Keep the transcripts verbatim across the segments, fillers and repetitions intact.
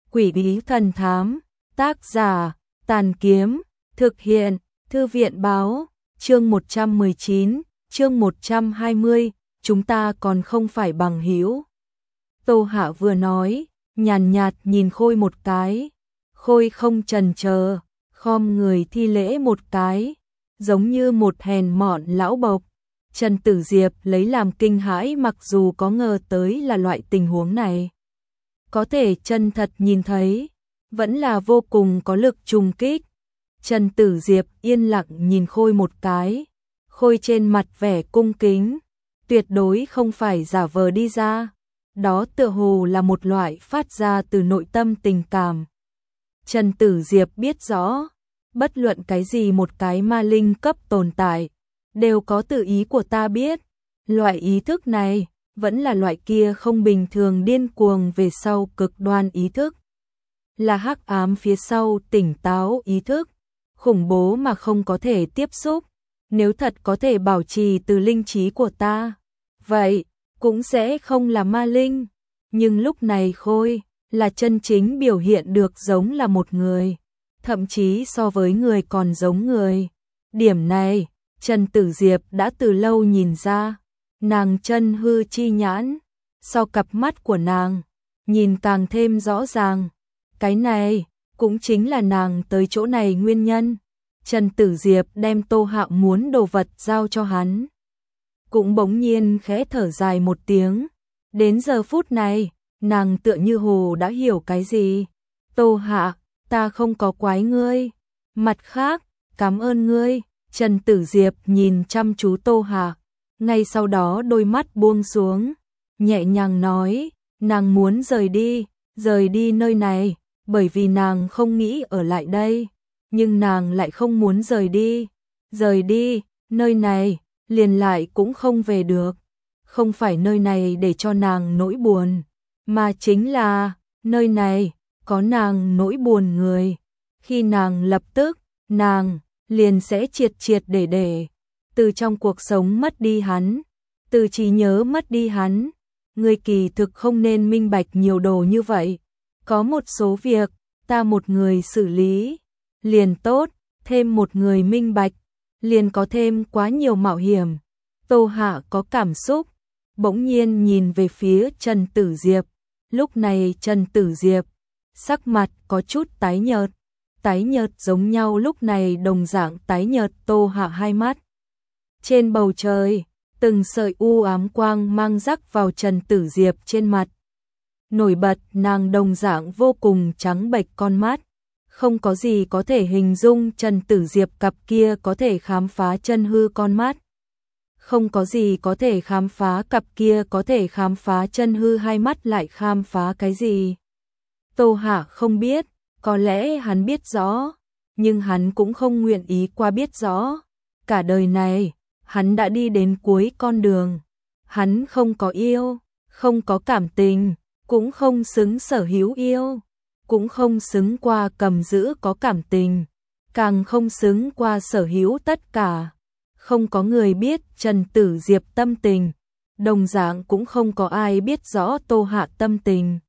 Quỷ bí thần thám, tác giả, Tàn Kiếm, thực hiện, Thư viện báo, chương một trăm mười chín, chương một trăm hai mươi, chúng ta còn không phải bằng hữu. Tô Hạ vừa nói, nhàn nhạt nhìn Khôi một cái, Khôi không chần chờ, khom người thi lễ một cái, giống như một hèn mọn lão bộc. Trần Tử Diệp lấy làm kinh hãi, mặc dù có ngờ tới là loại tình huống này. Có thể chân thật nhìn thấy, vẫn là vô cùng có lực trùng kích. Trần Tử Diệp yên lặng nhìn Khôi một cái, Khôi trên mặt vẻ cung kính, tuyệt đối không phải giả vờ đi ra, đó tựa hồ là một loại phát ra từ nội tâm tình cảm. Trần Tử Diệp biết rõ, bất luận cái gì một cái ma linh cấp tồn tại, đều có tự ý của ta biết, loại ý thức này vẫn là loại kia không bình thường điên cuồng về sau cực đoan ý thức. Là hắc ám phía sau tỉnh táo ý thức, khủng bố mà không có thể tiếp xúc. Nếu thật có thể bảo trì từ linh trí của ta, vậy cũng sẽ không là ma linh. Nhưng lúc này Khôi là chân chính biểu hiện được giống là một người, thậm chí so với người còn giống người. Điểm này, Trần Tử Diệp đã từ lâu nhìn ra. Nàng chân hư chi nhãn, sau cặp mắt của nàng, nhìn càng thêm rõ ràng. Cái này cũng chính là nàng tới chỗ này nguyên nhân. Trần Tử Diệp đem Tô Hạ muốn đồ vật giao cho hắn, cũng bỗng nhiên khẽ thở dài một tiếng. Đến giờ phút này, nàng tựa như hồ đã hiểu cái gì. Tô Hạ, ta không có quái ngươi. Mặt khác, cảm ơn ngươi. Trần Tử Diệp nhìn chăm chú Tô Hạ, ngay sau đó đôi mắt buông xuống, nhẹ nhàng nói, nàng muốn rời đi, rời đi nơi này, bởi vì nàng không nghĩ ở lại đây, nhưng nàng lại không muốn rời đi, rời đi, nơi này, liền lại cũng không về được, không phải nơi này để cho nàng nỗi buồn, mà chính là, nơi này, có nàng nỗi buồn người, khi nàng lập tức, nàng, liền sẽ triệt triệt để để, từ trong cuộc sống mất đi hắn, từ trí nhớ mất đi hắn. Ngươi kỳ thực không nên minh bạch nhiều đồ như vậy, có một số việc, ta một người xử lý, liền tốt, thêm một người minh bạch, liền có thêm quá nhiều mạo hiểm. Tô Hạ có cảm xúc, bỗng nhiên nhìn về phía Trần Tử Diệp, lúc này Trần Tử Diệp, sắc mặt có chút tái nhợt, tái nhợt giống nhau lúc này đồng dạng tái nhợt. Tô Hạ hai mắt. Trên bầu trời, từng sợi u ám quang mang rắc vào Trần Tử Diệp trên mặt. Nổi bật nàng đồng dạng vô cùng trắng bệch con mắt. Không có gì có thể hình dung Trần Tử Diệp cặp kia có thể khám phá chân hư con mắt. Không có gì có thể khám phá cặp kia có thể khám phá chân hư hai mắt lại khám phá cái gì. Tô Hạ không biết, có lẽ hắn biết rõ, nhưng hắn cũng không nguyện ý qua biết rõ. Cả đời này, hắn đã đi đến cuối con đường. Hắn không có yêu, không có cảm tình, cũng không xứng sở hữu yêu, cũng không xứng qua cầm giữ có cảm tình, càng không xứng qua sở hữu tất cả. Không có người biết Trần Tử Diệp tâm tình, đồng dạng cũng không có ai biết rõ Tô Hạ tâm tình.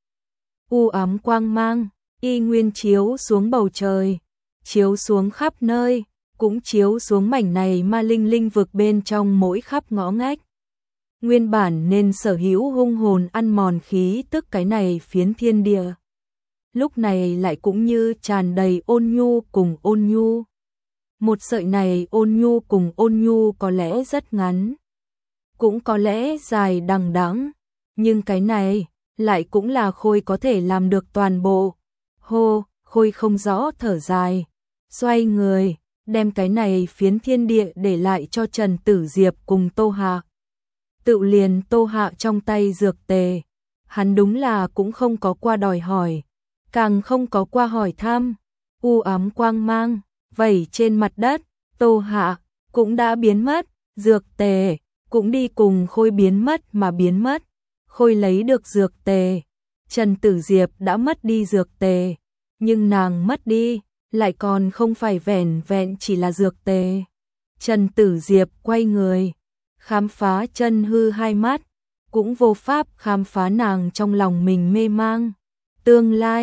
U ám quang mang, y nguyên chiếu xuống bầu trời, chiếu xuống khắp nơi, cũng chiếu xuống mảnh này ma linh linh vực bên trong mỗi khắp ngõ ngách. Nguyên bản nên sở hữu hung hồn ăn mòn khí tức cái này phiến thiên địa, lúc này lại cũng như tràn đầy ôn nhu cùng ôn nhu. Một sợi này ôn nhu cùng ôn nhu có lẽ rất ngắn, cũng có lẽ dài đằng đẵng, nhưng cái này lại cũng là Khôi có thể làm được toàn bộ. Hô, Khôi không rõ thở dài, xoay người, đem cái này phiến thiên địa để lại cho Trần Tử Diệp cùng Tô Hạ. Tự liền Tô Hạ trong tay dược tề, hắn đúng là cũng không có qua đòi hỏi, càng không có qua hỏi thăm. U ám quang mang vẩy trên mặt đất, Tô Hạ cũng đã biến mất, dược tề cũng đi cùng Khôi biến mất mà biến mất. Khôi lấy được dược tề, Trần Tử Diệp đã mất đi dược tề, nhưng nàng mất đi lại còn không phải vẻn vẹn chỉ là dược tề. Trần Tử Diệp quay người, khám phá chân hư hai mắt, cũng vô pháp khám phá nàng trong lòng mình mê mang. Tương lai,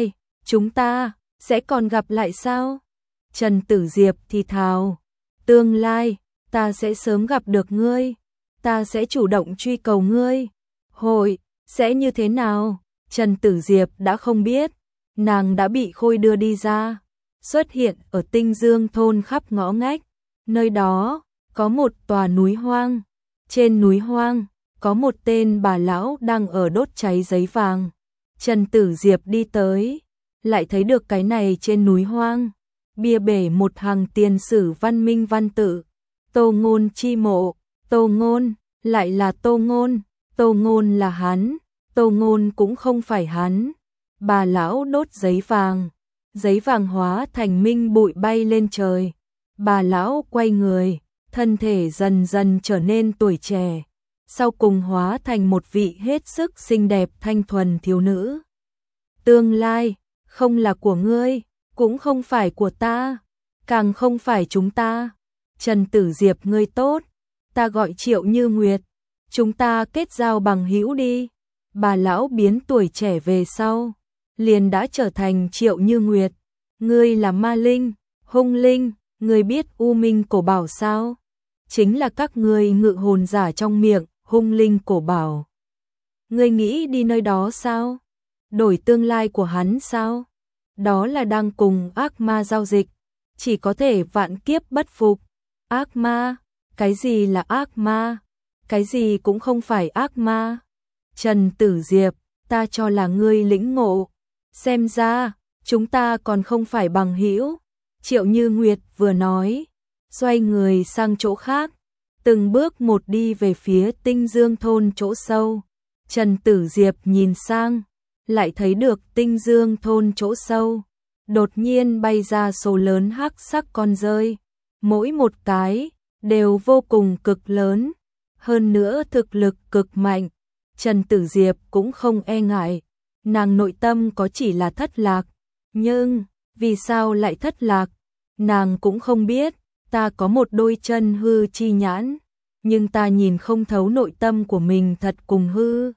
chúng ta sẽ còn gặp lại sao? Trần Tử Diệp thì thào, tương lai, ta sẽ sớm gặp được ngươi, ta sẽ chủ động truy cầu ngươi. Hội, sẽ như thế nào? Trần Tử Diệp đã không biết, nàng đã bị Khôi đưa đi ra, xuất hiện ở Tinh Dương thôn khắp ngõ ngách, nơi đó có một tòa núi hoang, trên núi hoang có một tên bà lão đang ở đốt cháy giấy vàng. Trần Tử Diệp đi tới, lại thấy được cái này trên núi hoang, bia bể một hàng tiền sử văn minh văn tự, Tô Ngôn chi mộ, Tô Ngôn, lại là Tô Ngôn, Tô Ngôn là hắn, Tô Ngôn cũng không phải hắn. Bà lão đốt giấy vàng, giấy vàng hóa thành minh bụi bay lên trời. Bà lão quay người, thân thể dần dần trở nên tuổi trẻ, sau cùng hóa thành một vị hết sức xinh đẹp thanh thuần thiếu nữ. Tương lai, không là của ngươi, cũng không phải của ta, càng không phải chúng ta. Trần Tử Diệp ngươi tốt, ta gọi Triệu Như Nguyệt, chúng ta kết giao bằng hữu đi. Bà lão biến tuổi trẻ về sau, liền đã trở thành Triệu Như Nguyệt. Ngươi là ma linh, hung linh, ngươi biết U Minh cổ bảo sao? Chính là các ngươi ngự hồn giả trong miệng hung linh cổ bảo. Ngươi nghĩ đi nơi đó sao? Đổi tương lai của hắn sao? Đó là đang cùng ác ma giao dịch, chỉ có thể vạn kiếp bất phục. Ác ma? Cái gì là ác ma? Cái gì cũng không phải ác ma. Trần Tử Diệp, ta cho là ngươi lĩnh ngộ, xem ra chúng ta còn không phải bằng hữu. Triệu Như Nguyệt vừa nói, xoay người sang chỗ khác, từng bước một đi về phía Tinh Dương thôn chỗ sâu. Trần Tử Diệp nhìn sang, lại thấy được Tinh Dương thôn chỗ sâu, đột nhiên bay ra số lớn hắc sắc con rơi, mỗi một cái đều vô cùng cực lớn, hơn nữa thực lực cực mạnh. Trần Tử Diệp cũng không e ngại, nàng nội tâm có chỉ là thất lạc, nhưng vì sao lại thất lạc, nàng cũng không biết. Ta có một đôi chân hư chi nhãn, nhưng ta nhìn không thấu nội tâm của mình thật cùng hư.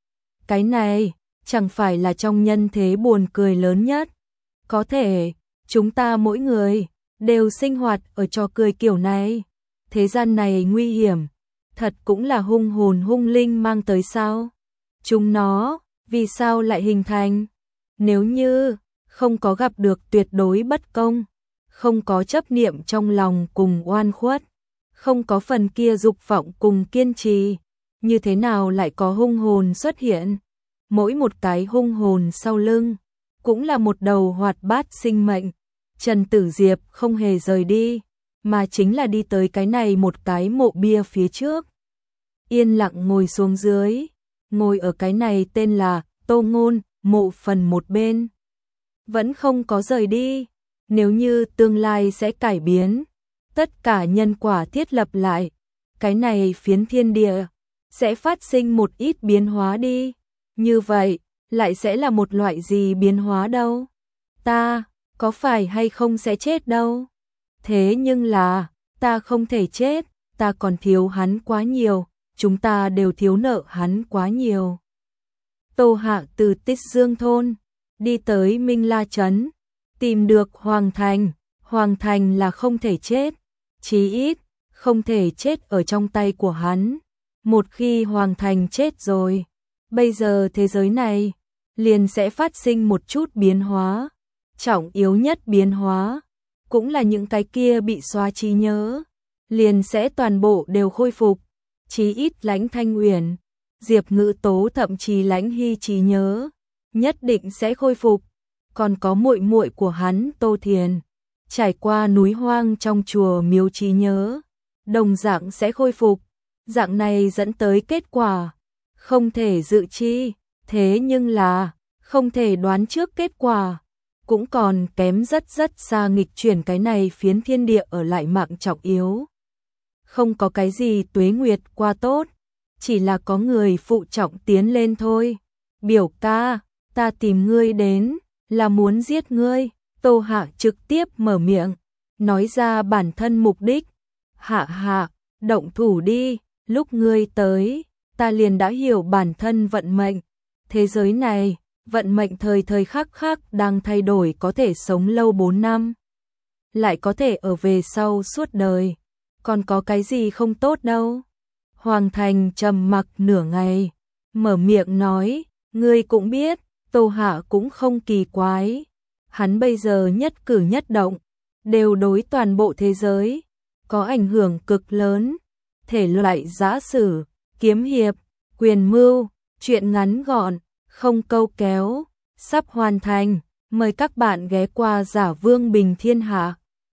Cái này chẳng phải là trong nhân thế buồn cười lớn nhất. Có thể chúng ta mỗi người đều sinh hoạt ở trò cười kiểu này. Thế gian này nguy hiểm, thật cũng là hung hồn hung linh mang tới sao? Chúng nó vì sao lại hình thành? Nếu như không có gặp được tuyệt đối bất công, không có chấp niệm trong lòng cùng oan khuất, không có phần kia dục vọng cùng kiên trì, như thế nào lại có hung hồn xuất hiện? Mỗi một cái hung hồn sau lưng cũng là một đầu hoạt bát sinh mệnh. Trần Tử Diệp không hề rời đi, mà chính là đi tới cái này một cái mộ bia phía trước. Yên lặng ngồi xuống dưới, ngồi ở cái này tên là Tô Ngôn mộ phần một bên. Vẫn không có rời đi. Nếu như tương lai sẽ cải biến, tất cả nhân quả thiết lập lại, cái này phiến thiên địa sẽ phát sinh một ít biến hóa đi. Như vậy, lại sẽ là một loại gì biến hóa đâu? Ta, có phải hay không sẽ chết đâu? Thế nhưng là, ta không thể chết, ta còn thiếu hắn quá nhiều, chúng ta đều thiếu nợ hắn quá nhiều. Tô Hạ từ Tích Dương thôn đi tới Minh La Trấn, tìm được Hoàng Thành. Hoàng Thành là không thể chết, chí ít không thể chết ở trong tay của hắn. Một khi Hoàng Thành chết rồi, bây giờ thế giới này liền sẽ phát sinh một chút biến hóa. Trọng yếu nhất biến hóa cũng là những cái kia bị xóa trí nhớ, liền sẽ toàn bộ đều khôi phục. Chí ít Lãnh Thanh Uyển, Diệp Ngữ Tố thậm chí Lãnh Hy trí nhớ nhất định sẽ khôi phục. Còn có muội muội của hắn Tô Thiền, trải qua núi hoang trong chùa miếu trí nhớ, đồng dạng sẽ khôi phục. Dạng này dẫn tới kết quả không thể dự chi, thế nhưng là không thể đoán trước kết quả, cũng còn kém rất rất xa nghịch chuyển cái này phiến thiên địa ở lại mạng trọng yếu. Không có cái gì tuế nguyệt qua tốt, chỉ là có người phụ trọng tiến lên thôi. Biểu ca, ta tìm ngươi đến là muốn giết ngươi. Tô Hạ trực tiếp mở miệng, nói ra bản thân mục đích. Hạ hạ, động thủ đi, lúc ngươi tới, ta liền đã hiểu bản thân vận mệnh. Thế giới này, vận mệnh thời thời khắc khắc đang thay đổi, có thể sống lâu bốn năm, lại có thể ở về sau suốt đời, còn có cái gì không tốt đâu. Hoàng Thành trầm mặc nửa ngày, mở miệng nói, ngươi cũng biết, Tô Hạ cũng không kỳ quái, hắn bây giờ nhất cử nhất động, đều đối toàn bộ thế giới, có ảnh hưởng cực lớn, thể loại giã sử, kiếm hiệp, quyền mưu, truyện ngắn gọn, không câu kéo, sắp hoàn thành, mời các bạn ghé qua Giả Vương Bình Thiên Hạ.